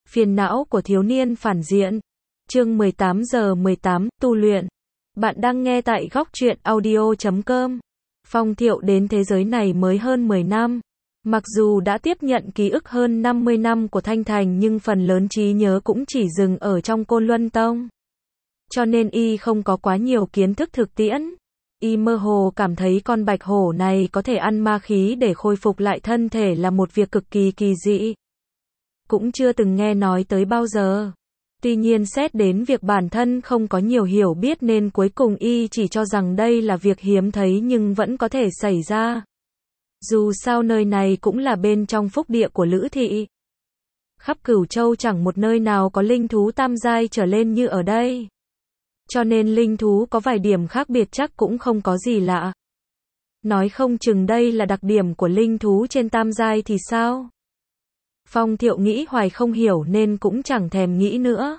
Phiền não của thiếu niên phản diện. Chương 18 giờ 18, tu luyện. Bạn đang nghe tại góc truyện audio.com. Phong Thiệu đến thế giới này mới hơn 10 năm. Mặc dù đã tiếp nhận ký ức hơn 50 năm của Thanh Thành nhưng phần lớn trí nhớ cũng chỉ dừng ở trong Côn Luân Tông. Cho nên y không có quá nhiều kiến thức thực tiễn. Y mơ hồ cảm thấy con bạch hổ này có thể ăn ma khí để khôi phục lại thân thể là một việc cực kỳ kỳ dị. Cũng chưa từng nghe nói tới bao giờ. Tuy nhiên xét đến việc bản thân không có nhiều hiểu biết nên cuối cùng y chỉ cho rằng đây là việc hiếm thấy nhưng vẫn có thể xảy ra. Dù sao nơi này cũng là bên trong phúc địa của Lữ Thị. Khắp Cửu Châu chẳng một nơi nào có linh thú tam giai trở lên như ở đây. Cho nên linh thú có vài điểm khác biệt chắc cũng không có gì lạ. Nói không chừng đây là đặc điểm của linh thú trên tam giai thì sao? Phong Thiệu nghĩ hoài không hiểu nên cũng chẳng thèm nghĩ nữa.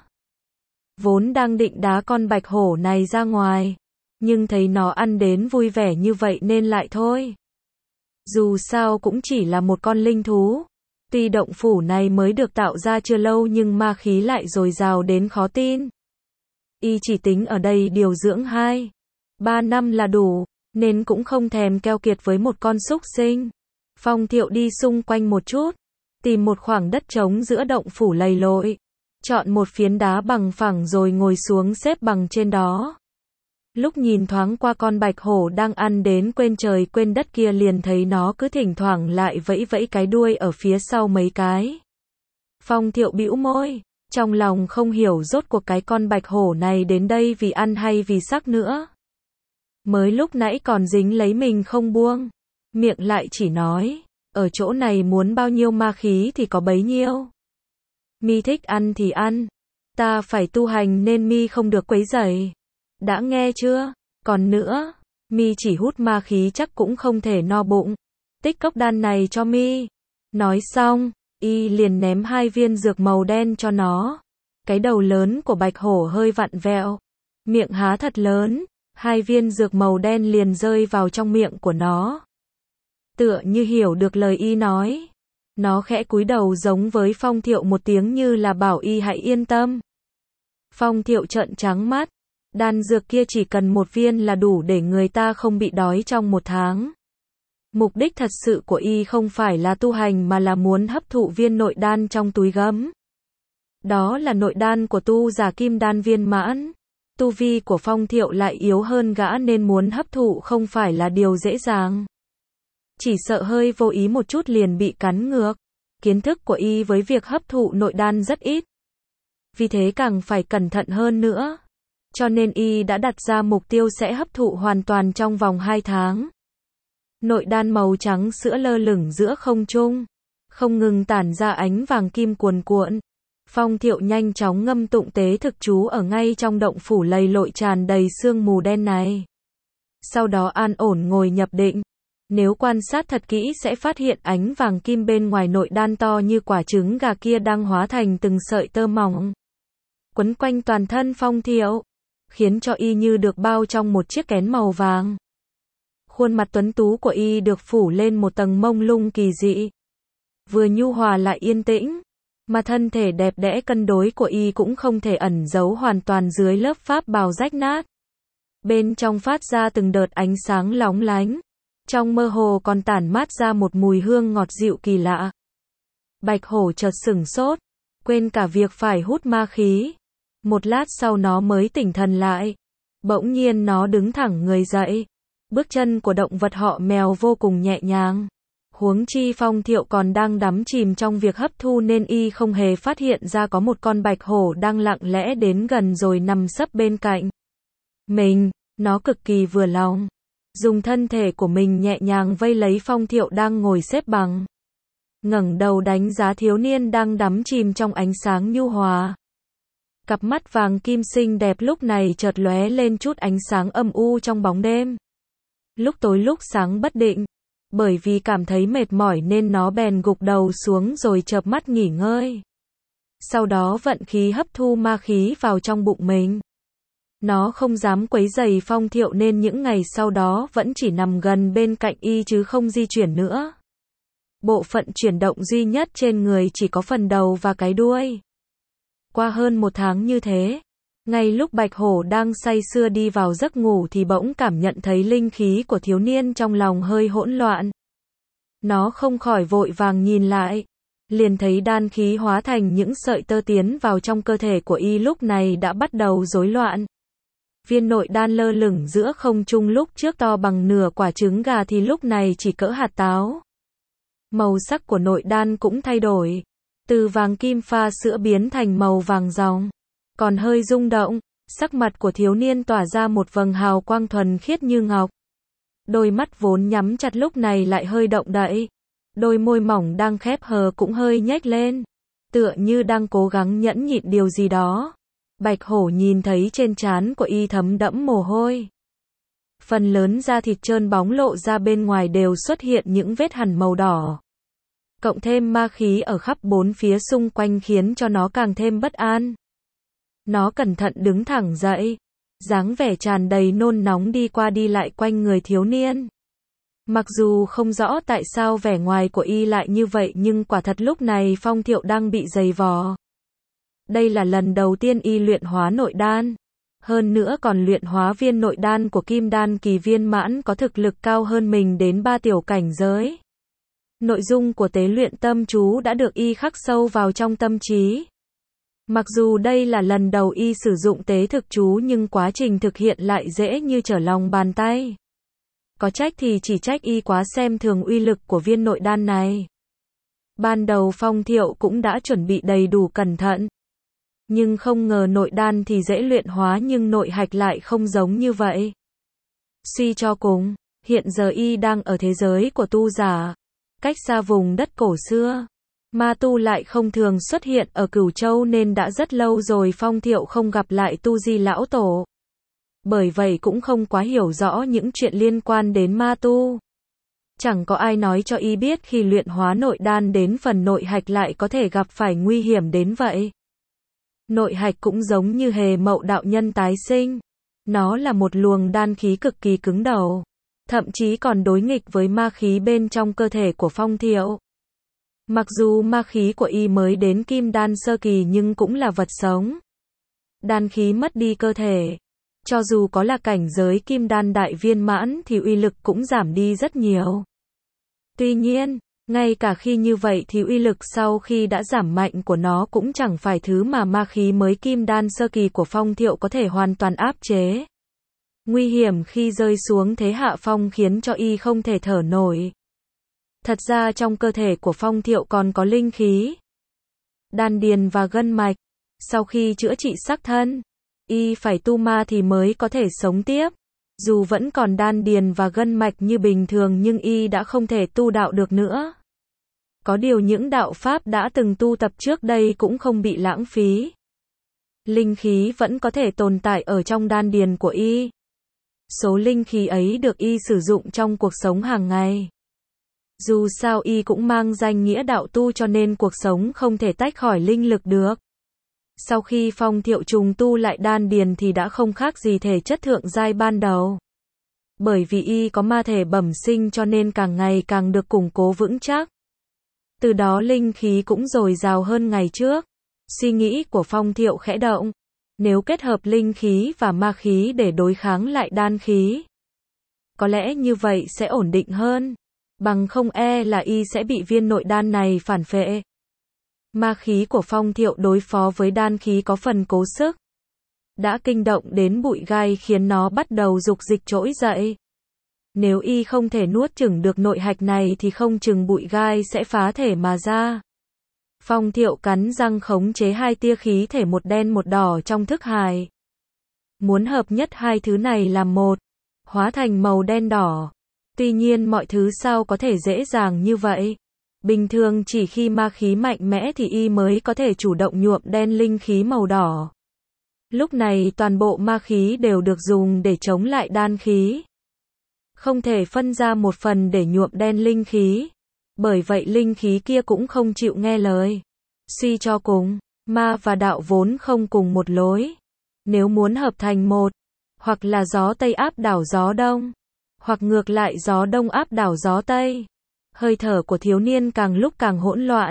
Vốn đang định đá con bạch hổ này ra ngoài, nhưng thấy nó ăn đến vui vẻ như vậy nên lại thôi. Dù sao cũng chỉ là một con linh thú. Tuy động phủ này mới được tạo ra chưa lâu nhưng ma khí lại dồi dào đến khó tin. Y chỉ tính ở đây điều dưỡng 2-3 năm là đủ, nên cũng không thèm keo kiệt với một con súc sinh. Phong Thiệu đi xung quanh một chút, tìm một khoảng đất trống giữa động phủ lầy lội, chọn một phiến đá bằng phẳng rồi ngồi xuống xếp bằng trên đó. Lúc nhìn thoáng qua con bạch hổ đang ăn đến quên trời quên đất kia liền thấy nó cứ thỉnh thoảng lại vẫy vẫy cái đuôi ở phía sau mấy cái. Phong Thiệu bĩu môi, trong lòng không hiểu rốt cuộc cái con bạch hổ này đến đây vì ăn hay vì sắc nữa. Mới lúc nãy còn dính lấy mình không buông, miệng lại chỉ nói, ở chỗ này muốn bao nhiêu ma khí thì có bấy nhiêu. Mi thích ăn thì ăn, ta phải tu hành nên mi không được quấy rầy. Đã nghe chưa? Còn nữa, mi chỉ hút ma khí chắc cũng không thể no bụng. Tích cốc đan này cho mi. Nói xong, y liền ném 2 viên dược màu đen cho nó. Cái đầu lớn của bạch hổ hơi vặn vẹo, miệng há thật lớn, 2 viên dược màu đen liền rơi vào trong miệng của nó. Tựa như hiểu được lời y nói, nó khẽ cúi đầu giống với Phong Thiệu một tiếng như là bảo y hãy yên tâm. Phong Thiệu trợn trắng mắt, đan dược kia chỉ cần 1 viên là đủ để người ta không bị đói trong 1 tháng. Mục đích thật sự của y không phải là tu hành mà là muốn hấp thụ viên nội đan trong túi gấm. Đó là nội đan của tu giả kim đan viên mãn. Tu vi của Phong Thiệu lại yếu hơn gã nên muốn hấp thụ không phải là điều dễ dàng. Chỉ sợ hơi vô ý một chút liền bị cắn ngược. Kiến thức của y với việc hấp thụ nội đan rất ít. Vì thế càng phải cẩn thận hơn nữa. Cho nên y đã đặt ra mục tiêu sẽ hấp thụ hoàn toàn trong vòng 2 tháng. Nội đan màu trắng sữa lơ lửng giữa không trung, không ngừng tản ra ánh vàng kim cuồn cuộn. Phong Thiệu nhanh chóng ngâm tụng tế thực chú ở ngay trong động phủ lầy lội tràn đầy sương mù đen này. Sau đó an ổn ngồi nhập định. Nếu quan sát thật kỹ sẽ phát hiện ánh vàng kim bên ngoài nội đan to như quả trứng gà kia đang hóa thành từng sợi tơ mỏng, quấn quanh toàn thân Phong Thiệu, khiến cho y như được bao trong một chiếc kén màu vàng. Khuôn mặt tuấn tú của y được phủ lên một tầng mông lung kỳ dị, vừa nhu hòa lại yên tĩnh, mà thân thể đẹp đẽ cân đối của y cũng không thể ẩn giấu hoàn toàn dưới lớp pháp bào rách nát. Bên trong phát ra từng đợt ánh sáng lóng lánh, trong mơ hồ còn tản mát ra một mùi hương ngọt dịu kỳ lạ. Bạch hổ chợt sửng sốt, quên cả việc phải hút ma khí. Một lát sau nó mới tỉnh thần lại. Bỗng nhiên nó đứng thẳng người dậy. Bước chân của động vật họ mèo vô cùng nhẹ nhàng. Huống chi Phong Thiệu còn đang đắm chìm trong việc hấp thu nên y không hề phát hiện ra có một con bạch hổ đang lặng lẽ đến gần rồi nằm sấp bên cạnh mình. Nó cực kỳ vừa lòng, dùng thân thể của mình nhẹ nhàng vây lấy Phong Thiệu đang ngồi xếp bằng. Ngẩng đầu đánh giá thiếu niên đang đắm chìm trong ánh sáng nhu hòa. Cặp mắt vàng kim xinh đẹp lúc này chợt lóe lên chút ánh sáng âm u trong bóng đêm. Lúc tối lúc sáng bất định. Bởi vì cảm thấy mệt mỏi nên nó bèn gục đầu xuống rồi chợp mắt nghỉ ngơi. Sau đó vận khí hấp thu ma khí vào trong bụng mình. Nó không dám quấy rầy Phong Thiệu nên những ngày sau đó vẫn chỉ nằm gần bên cạnh y chứ không di chuyển nữa. Bộ phận chuyển động duy nhất trên người chỉ có phần đầu và cái đuôi. Qua hơn 1 tháng như thế, ngay lúc Bạch Hổ đang say sưa đi vào giấc ngủ thì bỗng cảm nhận thấy linh khí của thiếu niên trong lòng hơi hỗn loạn. Nó không khỏi vội vàng nhìn lại, liền thấy đan khí hóa thành những sợi tơ tiến vào trong cơ thể của y lúc này đã bắt đầu rối loạn. Viên nội đan lơ lửng giữa không trung lúc trước to bằng nửa quả trứng gà thì lúc này chỉ cỡ hạt táo. Màu sắc của nội đan cũng thay đổi, từ vàng kim pha sữa biến thành màu vàng ròng, còn hơi rung động, sắc mặt của thiếu niên tỏa ra một vầng hào quang thuần khiết như ngọc. Đôi mắt vốn nhắm chặt lúc này lại hơi động đậy, đôi môi mỏng đang khép hờ cũng hơi nhếch lên, tựa như đang cố gắng nhẫn nhịn điều gì đó. Bạch Hổ nhìn thấy trên trán của y thấm đẫm mồ hôi. Phần lớn da thịt trơn bóng lộ ra bên ngoài đều xuất hiện những vết hằn màu đỏ. Cộng thêm ma khí ở khắp bốn phía xung quanh khiến cho nó càng thêm bất an. Nó cẩn thận đứng thẳng dậy, dáng vẻ tràn đầy nôn nóng đi qua đi lại quanh người thiếu niên. Mặc dù không rõ tại sao vẻ ngoài của y lại như vậy nhưng quả thật lúc này Phong Thiệu đang bị dày vò. Đây là lần đầu tiên y luyện hóa nội đan, hơn nữa còn luyện hóa viên nội đan của kim đan kỳ viên mãn có thực lực cao hơn mình đến 3 tiểu cảnh giới. Nội dung của tế luyện tâm chú đã được y khắc sâu vào trong tâm trí. Mặc dù đây là lần đầu y sử dụng tế thực chú nhưng quá trình thực hiện lại dễ như trở lòng bàn tay. Có trách thì chỉ trách y quá xem thường uy lực của viên nội đan này. Ban đầu Phong Thiệu cũng đã chuẩn bị đầy đủ cẩn thận. Nhưng không ngờ nội đan thì dễ luyện hóa nhưng nội hạch lại không giống như vậy. Suy cho cùng, hiện giờ y đang ở thế giới của tu giả, cách xa vùng đất cổ xưa. Ma tu lại không thường xuất hiện ở Cửu Châu nên đã rất lâu rồi Phong Thiệu không gặp lại Tu Di lão tổ. Bởi vậy cũng không quá hiểu rõ những chuyện liên quan đến ma tu. Chẳng có ai nói cho y biết khi luyện hóa nội đan đến phần nội hạch lại có thể gặp phải nguy hiểm đến vậy. Nội hạch cũng giống như hề mậu đạo nhân tái sinh. Nó là một luồng đan khí cực kỳ cứng đầu, thậm chí còn đối nghịch với ma khí bên trong cơ thể của Phong Thiệu. Mặc dù ma khí của y mới đến kim đan sơ kỳ nhưng cũng là vật sống. Đan khí mất đi cơ thể, cho dù có là cảnh giới kim đan đại viên mãn thì uy lực cũng giảm đi rất nhiều. Tuy nhiên, ngay cả khi như vậy thì uy lực sau khi đã giảm mạnh của nó cũng chẳng phải thứ mà ma khí mới kim đan sơ kỳ của Phong Thiệu có thể hoàn toàn áp chế. Nguy hiểm khi rơi xuống thế hạ phong khiến cho y không thể thở nổi. Thật ra trong cơ thể của Phong Thiệu còn có linh khí, đan điền và gân mạch. Sau khi chữa trị xác thân, y phải tu ma thì mới có thể sống tiếp. Dù vẫn còn đan điền và gân mạch như bình thường nhưng y đã không thể tu đạo được nữa. Có điều những đạo pháp đã từng tu tập trước đây cũng không bị lãng phí. Linh khí vẫn có thể tồn tại ở trong đan điền của y. Số linh khí ấy được y sử dụng trong cuộc sống hàng ngày. Dù sao y cũng mang danh nghĩa đạo tu cho nên cuộc sống không thể tách khỏi linh lực được. Sau khi Phong Thiệu trùng tu lại đan điền thì đã không khác gì thể chất thượng giai ban đầu. Bởi vì y có ma thể bẩm sinh cho nên càng ngày càng được củng cố vững chắc. Từ đó linh khí cũng dồi dào hơn ngày trước. Suy nghĩ của Phong Thiệu khẽ động. Nếu kết hợp linh khí và ma khí để đối kháng lại đan khí, có lẽ như vậy sẽ ổn định hơn. Bằng không là y sẽ bị viên nội đan này phản phệ. Ma khí của Phong Thiệu đối phó với đan khí có phần cố sức. Đã kinh động đến bụi gai khiến nó bắt đầu dục dịch trỗi dậy. Nếu y không thể nuốt chửng được nội hạch này thì không chừng bụi gai sẽ phá thể mà ra. Phong Thiệu cắn răng khống chế hai tia khí thể một đen một đỏ trong thức hải. Muốn hợp nhất hai thứ này làm một, hóa thành màu đen đỏ. Tuy nhiên mọi thứ sao có thể dễ dàng như vậy. Bình thường chỉ khi ma khí mạnh mẽ thì y mới có thể chủ động nhuộm đen linh khí màu đỏ. Lúc này toàn bộ ma khí đều được dùng để chống lại đan khí. Không thể phân ra một phần để nhuộm đen linh khí. Bởi vậy linh khí kia cũng không chịu nghe lời. Suy cho cùng, ma và đạo vốn không cùng một lối. Nếu muốn hợp thành một, hoặc là gió Tây áp đảo gió Đông, hoặc ngược lại gió Đông áp đảo gió Tây. Hơi thở của thiếu niên càng lúc càng hỗn loạn.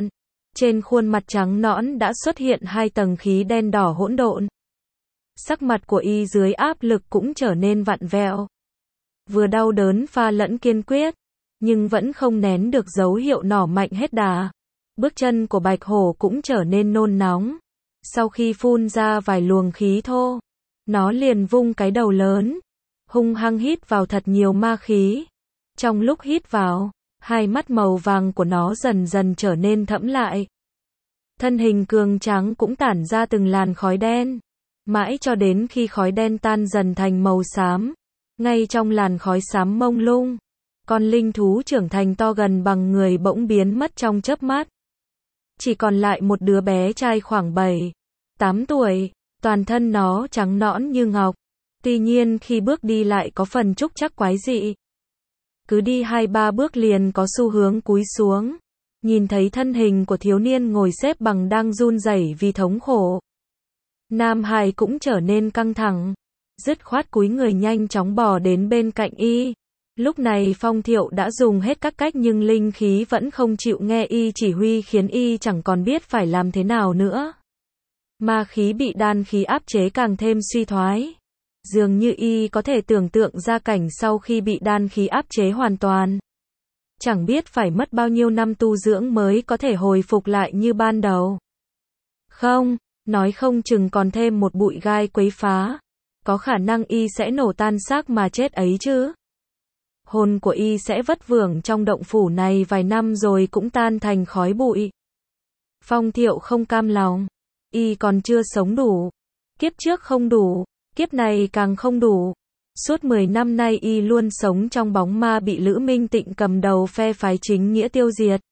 Trên khuôn mặt trắng nõn đã xuất hiện 2 tầng khí đen đỏ hỗn độn. Sắc mặt của y dưới áp lực cũng trở nên vặn vẹo. Vừa đau đớn pha lẫn kiên quyết, nhưng vẫn không nén được dấu hiệu nỏ mạnh hết đà. Bước chân của Bạch Hổ cũng trở nên nôn nóng. Sau khi phun ra vài luồng khí thô, nó liền vung cái đầu lớn, hung hăng hít vào thật nhiều ma khí. Trong lúc hít vào, 2 mắt màu vàng của nó dần dần trở nên thẫm lại. Thân hình cường tráng cũng tản ra từng làn khói đen, mãi cho đến khi khói đen tan dần thành màu xám. Ngay trong làn khói xám mông lung, con linh thú trưởng thành to gần bằng người bỗng biến mất trong chớp mắt. Chỉ còn lại một đứa bé trai khoảng 7-8 tuổi, toàn thân nó trắng nõn như ngọc. Tuy nhiên khi bước đi lại có phần trúc trắc quái dị. Cứ đi 2-3 bước liền có xu hướng cúi xuống. Nhìn thấy thân hình của thiếu niên ngồi xếp bằng đang run rẩy vì thống khổ. Nam Hải cũng trở nên căng thẳng. Dứt khoát cúi người nhanh chóng bò đến bên cạnh y. Lúc này Phong Thiệu đã dùng hết các cách nhưng linh khí vẫn không chịu nghe y chỉ huy khiến y chẳng còn biết phải làm thế nào nữa. Ma khí bị đan khí áp chế càng thêm suy thoái. Dường như y có thể tưởng tượng ra cảnh sau khi bị đan khí áp chế hoàn toàn. Chẳng biết phải mất bao nhiêu năm tu dưỡng mới có thể hồi phục lại như ban đầu. Không, nói không chừng còn thêm một bụi gai quấy phá. Có khả năng y sẽ nổ tan xác mà chết ấy chứ. Hồn của y sẽ vất vưởng trong động phủ này vài năm rồi cũng tan thành khói bụi. Phong Thiệu không cam lòng. Y còn chưa sống đủ. Kiếp trước không đủ. Kiếp này càng không đủ. Suốt 10 năm nay y luôn sống trong bóng ma bị Lữ Minh Tịnh cầm đầu phe phái chính nghĩa tiêu diệt.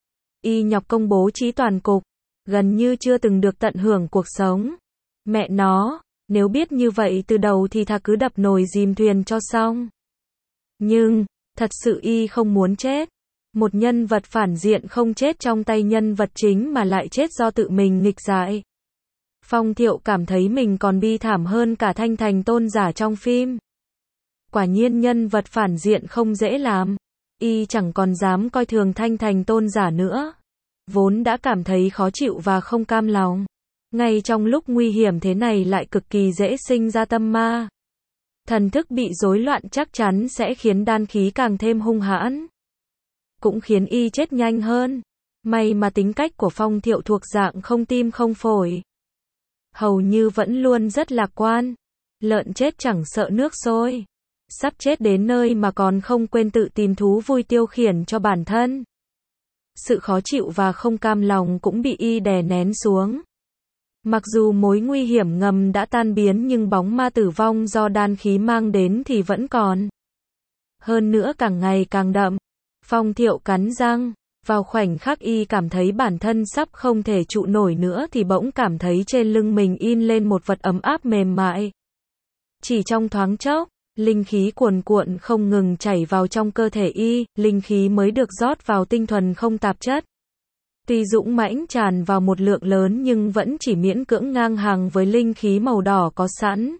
Y nhọc công bố trí toàn cục. Gần như chưa từng được tận hưởng cuộc sống. Mẹ nó, nếu biết như vậy từ đầu thì thà cứ đập nồi dìm thuyền cho xong. Nhưng, thật sự y không muốn chết. Một nhân vật phản diện không chết trong tay nhân vật chính mà lại chết do tự mình nghịch dại. Phong Thiệu cảm thấy mình còn bi thảm hơn cả Thanh Thành Tôn giả trong phim. Quả nhiên nhân vật phản diện không dễ làm. Y chẳng còn dám coi thường Thanh Thành Tôn giả nữa. Vốn đã cảm thấy khó chịu và không cam lòng. Ngay trong lúc nguy hiểm thế này lại cực kỳ dễ sinh ra tâm ma. Thần thức bị rối loạn chắc chắn sẽ khiến đan khí càng thêm hung hãn. Cũng khiến y chết nhanh hơn. May mà tính cách của Phong Thiệu thuộc dạng không tim không phổi. Hầu như vẫn luôn rất lạc quan. Lợn chết chẳng sợ nước sôi. Sắp chết đến nơi mà còn không quên tự tìm thú vui tiêu khiển cho bản thân. Sự khó chịu và không cam lòng cũng bị y đè nén xuống. Mặc dù mối nguy hiểm ngầm đã tan biến nhưng bóng ma tử vong do đan khí mang đến thì vẫn còn. Hơn nữa càng ngày càng đậm. Phong Thiệu cắn răng. Vào khoảnh khắc y cảm thấy bản thân sắp không thể trụ nổi nữa thì bỗng cảm thấy trên lưng mình in lên một vật ấm áp mềm mại. Chỉ trong thoáng chốc, linh khí cuồn cuộn không ngừng chảy vào trong cơ thể y, linh khí mới được rót vào tinh thuần không tạp chất. Tuy dũng mãnh tràn vào một lượng lớn nhưng vẫn chỉ miễn cưỡng ngang hàng với linh khí màu đỏ có sẵn.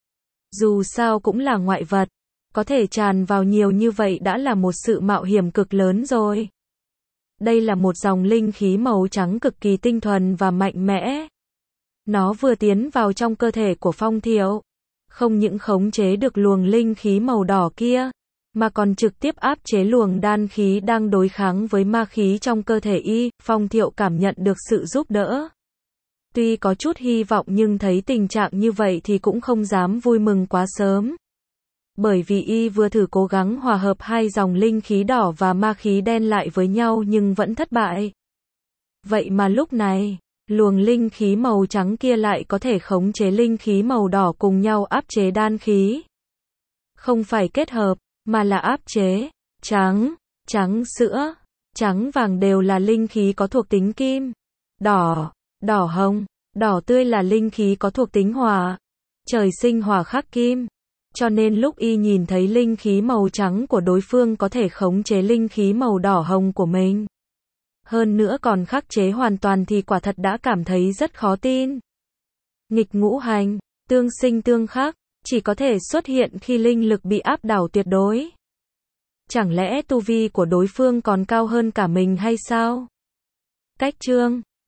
Dù sao cũng là ngoại vật, có thể tràn vào nhiều như vậy đã là một sự mạo hiểm cực lớn rồi. Đây là một dòng linh khí màu trắng cực kỳ tinh thuần và mạnh mẽ. Nó vừa tiến vào trong cơ thể của Phong Thiệu, không những khống chế được luồng linh khí màu đỏ kia, mà còn trực tiếp áp chế luồng đan khí đang đối kháng với ma khí trong cơ thể y. Phong Thiệu cảm nhận được sự giúp đỡ. Tuy có chút hy vọng nhưng thấy tình trạng như vậy thì cũng không dám vui mừng quá sớm. Bởi vì y vừa thử cố gắng hòa hợp 2 dòng linh khí đỏ và ma khí đen lại với nhau nhưng vẫn thất bại. Vậy mà lúc này, luồng linh khí màu trắng kia lại có thể khống chế linh khí màu đỏ cùng nhau áp chế đan khí. Không phải kết hợp, mà là áp chế. Trắng, trắng sữa, trắng vàng đều là linh khí có thuộc tính kim. Đỏ, đỏ hồng, đỏ tươi là linh khí có thuộc tính hỏa. Trời sinh hỏa khắc kim. Cho nên lúc y nhìn thấy linh khí màu trắng của đối phương có thể khống chế linh khí màu đỏ hồng của mình. Hơn nữa còn khắc chế hoàn toàn thì quả thật đã cảm thấy rất khó tin. Nghịch ngũ hành, tương sinh tương khắc, chỉ có thể xuất hiện khi linh lực bị áp đảo tuyệt đối. Chẳng lẽ tu vi của đối phương còn cao hơn cả mình hay sao? Cách chương